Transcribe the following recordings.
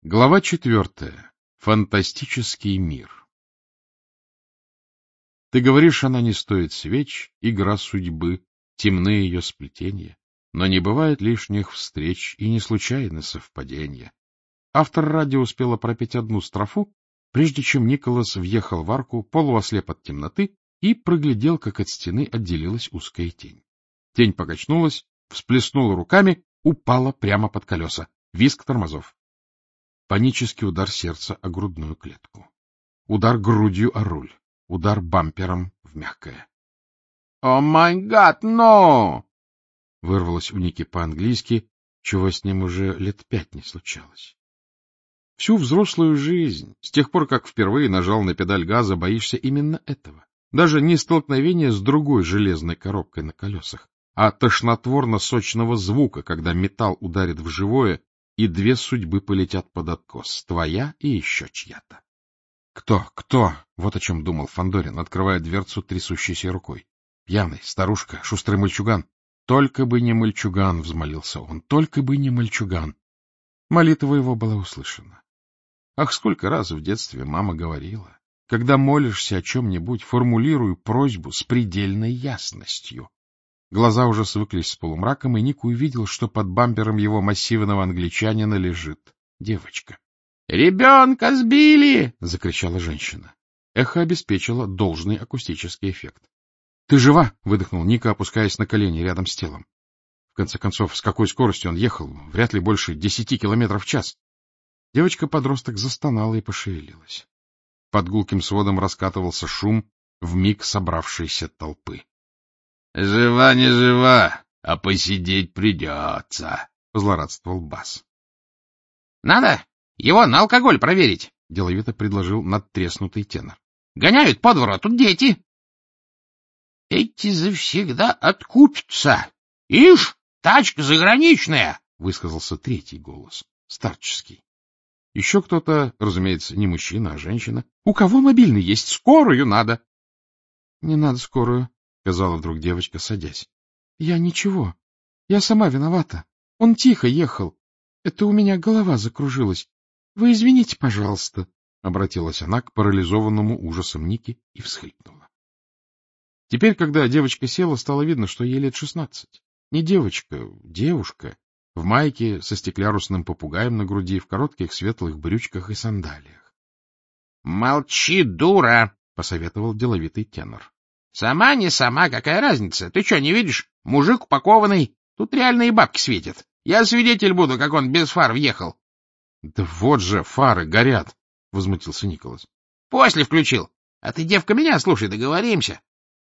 Глава 4. Фантастический мир. Ты говоришь, она не стоит свеч, игра судьбы, темны ее сплетенья, но не бывает лишних встреч и не случайны совпадения. Автор радио успела пропеть одну строфу, прежде чем Николас въехал в арку, полуослеп от темноты, и проглядел, как от стены отделилась узкая тень. Тень покачнулась, всплеснула руками, упала прямо под колеса. Визг тормозов. Панический удар сердца о грудную клетку. Удар грудью о руль. Удар бампером в мягкое. — О май гад, но! — вырвалось у Ники по-английски, чего с ним уже лет 5 не случалось. Всю взрослую жизнь, с тех пор, как впервые нажал на педаль газа, боишься именно этого. Даже не столкновения с другой железной коробкой на колесах, а тошнотворно-сочного звука, когда металл ударит в живое, и две судьбы полетят под откос, твоя и еще чья-то. Кто? Вот о чем думал Фандорин, открывая дверцу трясущейся рукой. Пьяный, старушка, шустрый мальчуган. Только бы не мальчуган, взмолился он, только бы не мальчуган. Молитва его была услышана. Ах, сколько раз в детстве мама говорила, когда молишься о чем-нибудь, формулируй просьбу с предельной ясностью. Глаза уже свыклись с полумраком, и Ник увидел, что под бампером его массивного англичанина лежит девочка. — Ребенка сбили! — закричала женщина. Эхо обеспечило должный акустический эффект. — Ты жива? — выдохнул Ника, опускаясь на колени рядом с телом. В конце концов, с какой скоростью он ехал? Вряд ли больше 10 километров в час. Девочка-подросток застонала и пошевелилась. Под гулким сводом раскатывался шум вмиг собравшейся толпы. — Жива не жива, а посидеть придется, — злорадствовал бас. — Надо его на алкоголь проверить, — деловито предложил надтреснутый тенор. — Гоняют по двору, а тут дети. — Эти завсегда откупятся. Ишь, тачка заграничная, — высказался третий голос, старческий. Еще кто-то, разумеется, не мужчина, а женщина. — У кого мобильный есть? Скорую надо. — Не надо скорую, — сказала вдруг девочка, садясь. — Я ничего. Я сама виновата. Он тихо ехал. Это у меня голова закружилась. Вы извините, пожалуйста, — обратилась она к парализованному ужасом Ники и всхлипнула. Теперь, когда девочка села, стало видно, что ей лет 16. Не девочка, девушка, в майке со стеклярусным попугаем на груди, в коротких светлых брючках и сандалиях. — Молчи, дура! — посоветовал деловитый тенор. — Сама не сама, какая разница? Ты что, не видишь? Мужик упакованный. Тут реальные бабки светят. Я свидетель буду, как он без фар въехал. — Да вот же, фары горят! — возмутился Николас. — После включил. А ты, девка, меня слушай, договоримся.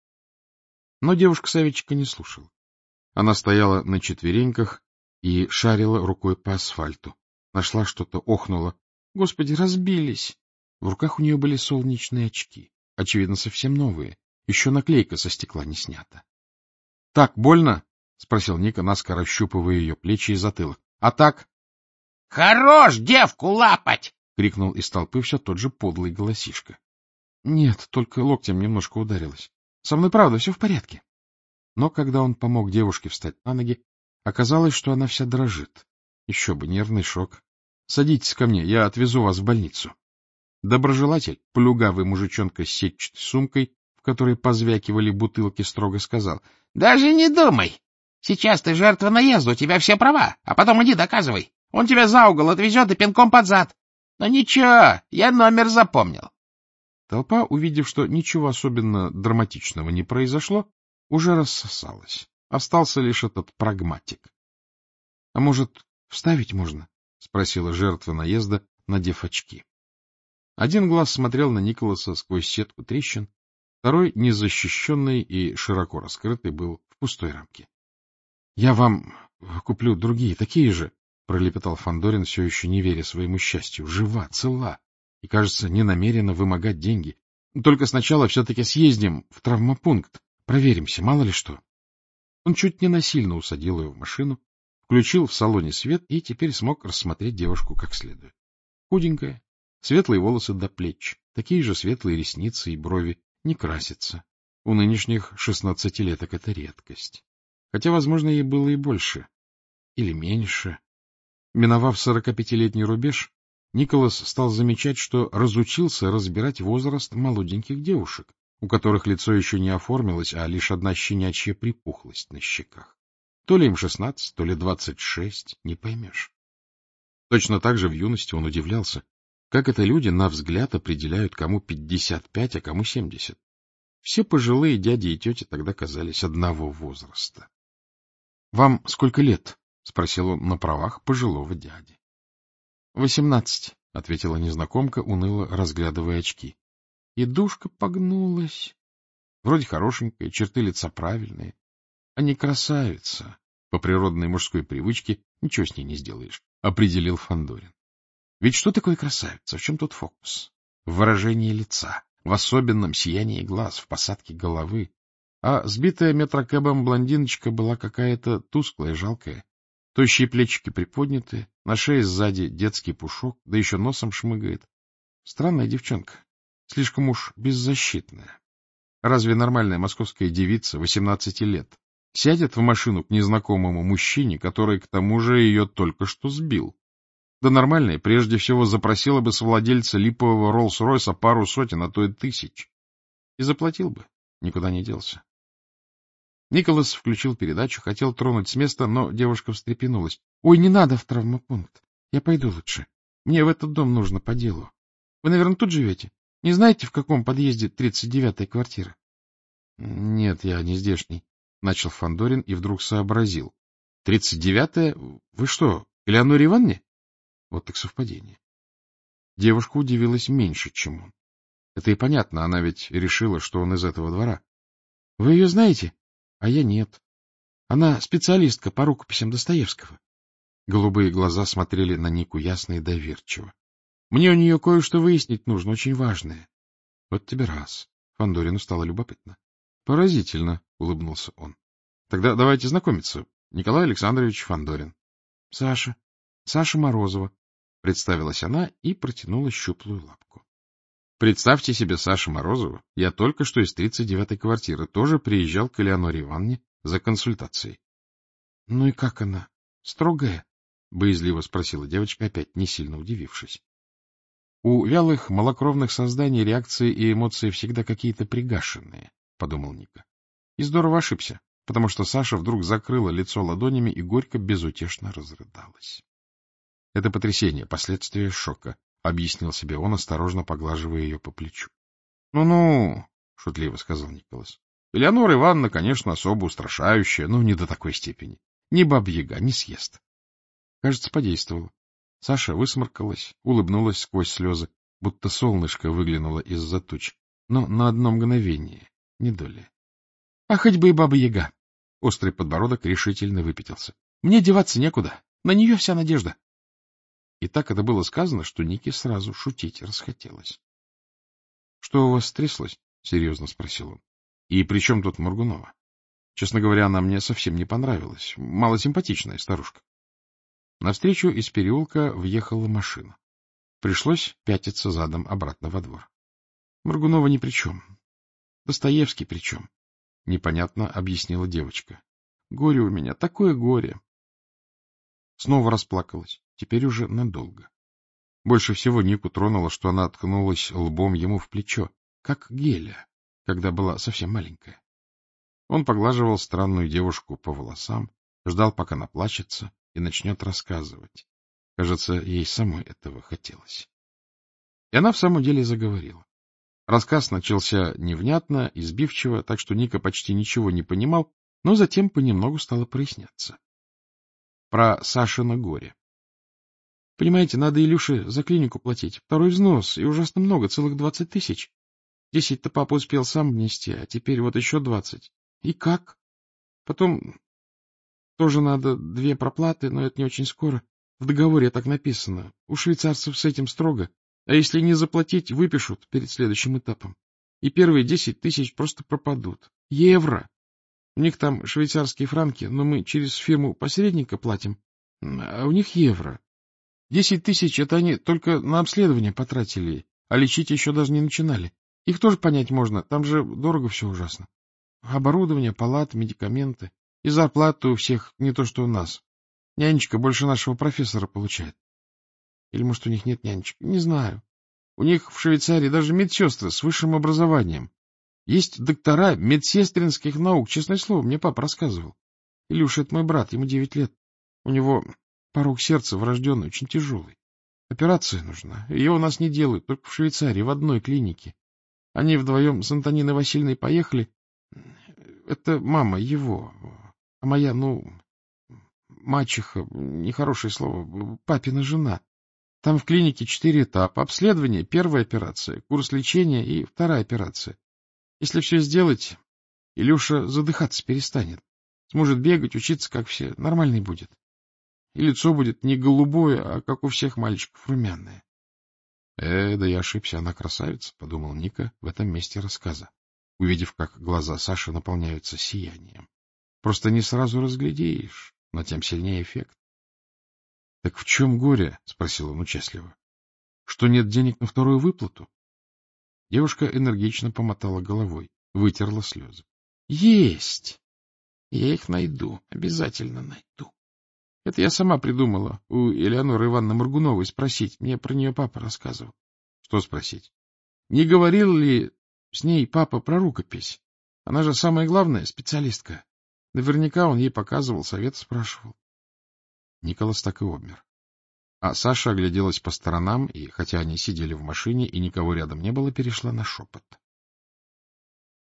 Но девушка-советчика не слушала. Она стояла на четвереньках и шарила рукой по асфальту. Нашла что-то, охнула. Господи, разбились! В руках у нее были солнечные очки. Очевидно, совсем новые. Еще наклейка со стекла не снята. — Так, больно? — спросил Ника, наскоро ощупывая ее плечи и затылок. — А так? — Хорош девку лапать! — крикнул из толпы все тот же подлый голосишка. — Нет, только локтем немножко ударилась. Со мной, правда, все в порядке. Но когда он помог девушке встать на ноги, оказалось, что она вся дрожит. Еще бы, нервный шок. — Садитесь ко мне, я отвезу вас в больницу. Доброжелатель, плюгавый мужичонка с сетчатой сумкой, в которой позвякивали бутылки, строго сказал: — Даже не думай. Сейчас ты жертва наезда, у тебя все права, а потом иди доказывай. Он тебя за угол отвезет и пинком под зад. Но ничего, я номер запомнил. Толпа, увидев, что ничего особенно драматичного не произошло, уже рассосалась. Остался лишь этот прагматик. — А может, вставить можно? — спросила жертва наезда, надев очки. Один глаз смотрел на Николаса сквозь сетку трещин, второй, незащищенный и широко раскрытый, был в пустой рамке. — Я вам куплю другие, такие же, — пролепетал Фандорин, все еще не веря своему счастью. Жива, цела и, кажется, не намерена вымогать деньги. Только сначала все-таки съездим в травмопункт, проверимся, мало ли что. Он чуть не насильно усадил ее в машину, включил в салоне свет и теперь смог рассмотреть девушку как следует. Худенькая, светлые волосы до плеч, такие же светлые ресницы и брови, не красятся. У нынешних 16-леток это редкость. Хотя, возможно, ей было и больше. Или меньше. Миновав 45-летний рубеж, Николас стал замечать, что разучился разбирать возраст молоденьких девушек, у которых лицо еще не оформилось, а лишь одна щенячья припухлость на щеках. То ли им 16, то ли 26, не поймешь. Точно так же в юности он удивлялся, как это люди на взгляд определяют, кому 55, а кому 70. Все пожилые дяди и тети тогда казались одного возраста. — Вам сколько лет? — спросил он на правах пожилого дяди. — 18, — ответила незнакомка, уныло разглядывая очки. И душка погнулась. Вроде хорошенькая, черты лица правильные, а не красавица. По природной мужской привычке ничего с ней не сделаешь, — определил Фандорин. Ведь что такое красавица? В чем тут фокус? В выражении лица, в особенном сиянии глаз, в посадке головы. А сбитая метрокэбом блондиночка была какая-то тусклая, жалкая. Тощие плечики приподняты, на шее сзади детский пушок, да еще носом шмыгает. Странная девчонка, слишком уж беззащитная. Разве нормальная московская девица 18 лет сядет в машину к незнакомому мужчине, который к тому же ее только что сбил? Да нормальная прежде всего запросила бы с владельца липового Роллс-Ройса пару сотен, а то и тысяч. И заплатил бы, никуда не делся. Николас включил передачу, хотел тронуть с места, но девушка встрепенулась. — Ой, не надо в травмопункт. Я пойду лучше. Мне в этот дом нужно по делу. Вы, наверное, тут живете? Не знаете, в каком подъезде 39-я квартира? — Нет, я не здешний, — начал Фандорин и вдруг сообразил. — 39-я? Вы что, Элеоноре Ивановне? Вот так совпадение. Девушка удивилась меньше, чем он. Это и понятно, она ведь решила, что он из этого двора. — Вы ее знаете? А я нет. Она специалистка по рукописям Достоевского. Голубые глаза смотрели на Нику ясно и доверчиво. Мне у нее кое-что выяснить нужно, очень важное. Вот тебе раз. Фандорину стало любопытно. Поразительно, улыбнулся он. Тогда давайте знакомиться. Николай Александрович Фандорин. Саша. Саша Морозова. Представилась она и протянула щуплую лапку. Представьте себе Сашу Морозову. Я только что из 39-й квартиры тоже приезжал к Элеоноре Ивановне за консультацией. — Ну и как она? Строгая? — боязливо спросила девочка, опять не сильно удивившись. У вялых, малокровных созданий реакции и эмоции всегда какие-то пригашенные, — подумал Ника. И здорово ошибся, потому что Саша вдруг закрыла лицо ладонями и горько безутешно разрыдалась. Это потрясение, последствия шока, — объяснил себе он, осторожно поглаживая ее по плечу. — Ну-ну, — шутливо сказал Николас. — Элеонора Ивановна, конечно, особо устрашающая, но не до такой степени. Ни баба-яга не съест. Кажется, подействовало. Саша высморкалась, улыбнулась сквозь слезы, будто солнышко выглянуло из-за туч, но на одно мгновение, не долее. — А хоть бы и баба-яга! — острый подбородок решительно выпятился. — Мне деваться некуда, на нее вся надежда. И так это было сказано, что Нике сразу шутить расхотелось. — Что у вас стряслось? — серьезно спросил он. — И при чем тут Моргунова? Честно говоря, она мне совсем не понравилась. Малосимпатичная старушка. Навстречу из переулка въехала машина. Пришлось пятиться задом обратно во двор. Моргунова ни при чем. Достоевский при чем? Непонятно объяснила девочка. Горе у меня, такое горе. Снова расплакалась, теперь уже надолго. Больше всего Нику тронуло, что она ткнулась лбом ему в плечо, как Геля, когда была совсем маленькая. Он поглаживал странную девушку по волосам, ждал, пока наплачется и начнет рассказывать. Кажется, ей самой этого хотелось. И она в самом деле заговорила. Рассказ начался невнятно, избивчиво, так что Ника почти ничего не понимал, но затем понемногу стало проясняться. Про Сашино горе. Понимаете, надо Илюше за клинику платить. Второй взнос, и ужасно много, целых 20 тысяч. 10-то папа успел сам внести, а теперь вот еще 20. И как? Потом тоже надо 2 проплаты, но это не очень скоро. В договоре так написано. У швейцарцев с этим строго. А если не заплатить, выпишут перед следующим этапом. И первые 10 тысяч просто пропадут. Евро! У них там швейцарские франки, но мы через фирму-посредника платим. А у них евро. 10 тысяч — это они только на обследование потратили, а лечить еще даже не начинали. Их тоже понять можно, там же дорого все ужасно. Оборудование, палаты, медикаменты. И зарплата у всех не то, что у нас. Нянечка больше нашего профессора получает. Или, может, у них нет нянечек? Не знаю. У них в Швейцарии даже медсестры с высшим образованием. Есть доктора медсестринских наук, честное слово, мне папа рассказывал. Илюша — это мой брат, ему 9 лет. У него порог сердца врожденный, очень тяжелый. Операция нужна. Ее у нас не делают, только в Швейцарии, в одной клинике. Они вдвоем с Антониной Васильевной поехали. Это мама его, а моя, мачеха, нехорошее слово, папина жена. Там в клинике 4 этапа. Обследование, первая операция, курс лечения и вторая операция. Если все сделать, Илюша задыхаться перестанет. Сможет бегать, учиться, как все. Нормальный будет. И лицо будет не голубое, а, как у всех мальчиков, румяное. Да я ошибся, она красавица, — подумал Ника в этом месте рассказа, увидев, как глаза Саши наполняются сиянием. Просто не сразу разглядишь, но тем сильнее эффект. — Так в чем горе? — спросил он участливо. — Что нет денег на вторую выплату? Девушка энергично помотала головой, вытерла слезы. — Есть! Я их найду, обязательно найду. Это я сама придумала у Элеоноры Ивановны Моргуновой спросить. Мне про нее папа рассказывал. Что спросить? Не говорил ли с ней папа про рукопись? Она же самая главная специалистка. Наверняка он ей показывал, совет спрашивал. Николас так и обмер. А Саша огляделась по сторонам, и, хотя они сидели в машине и никого рядом не было, перешла на шепот.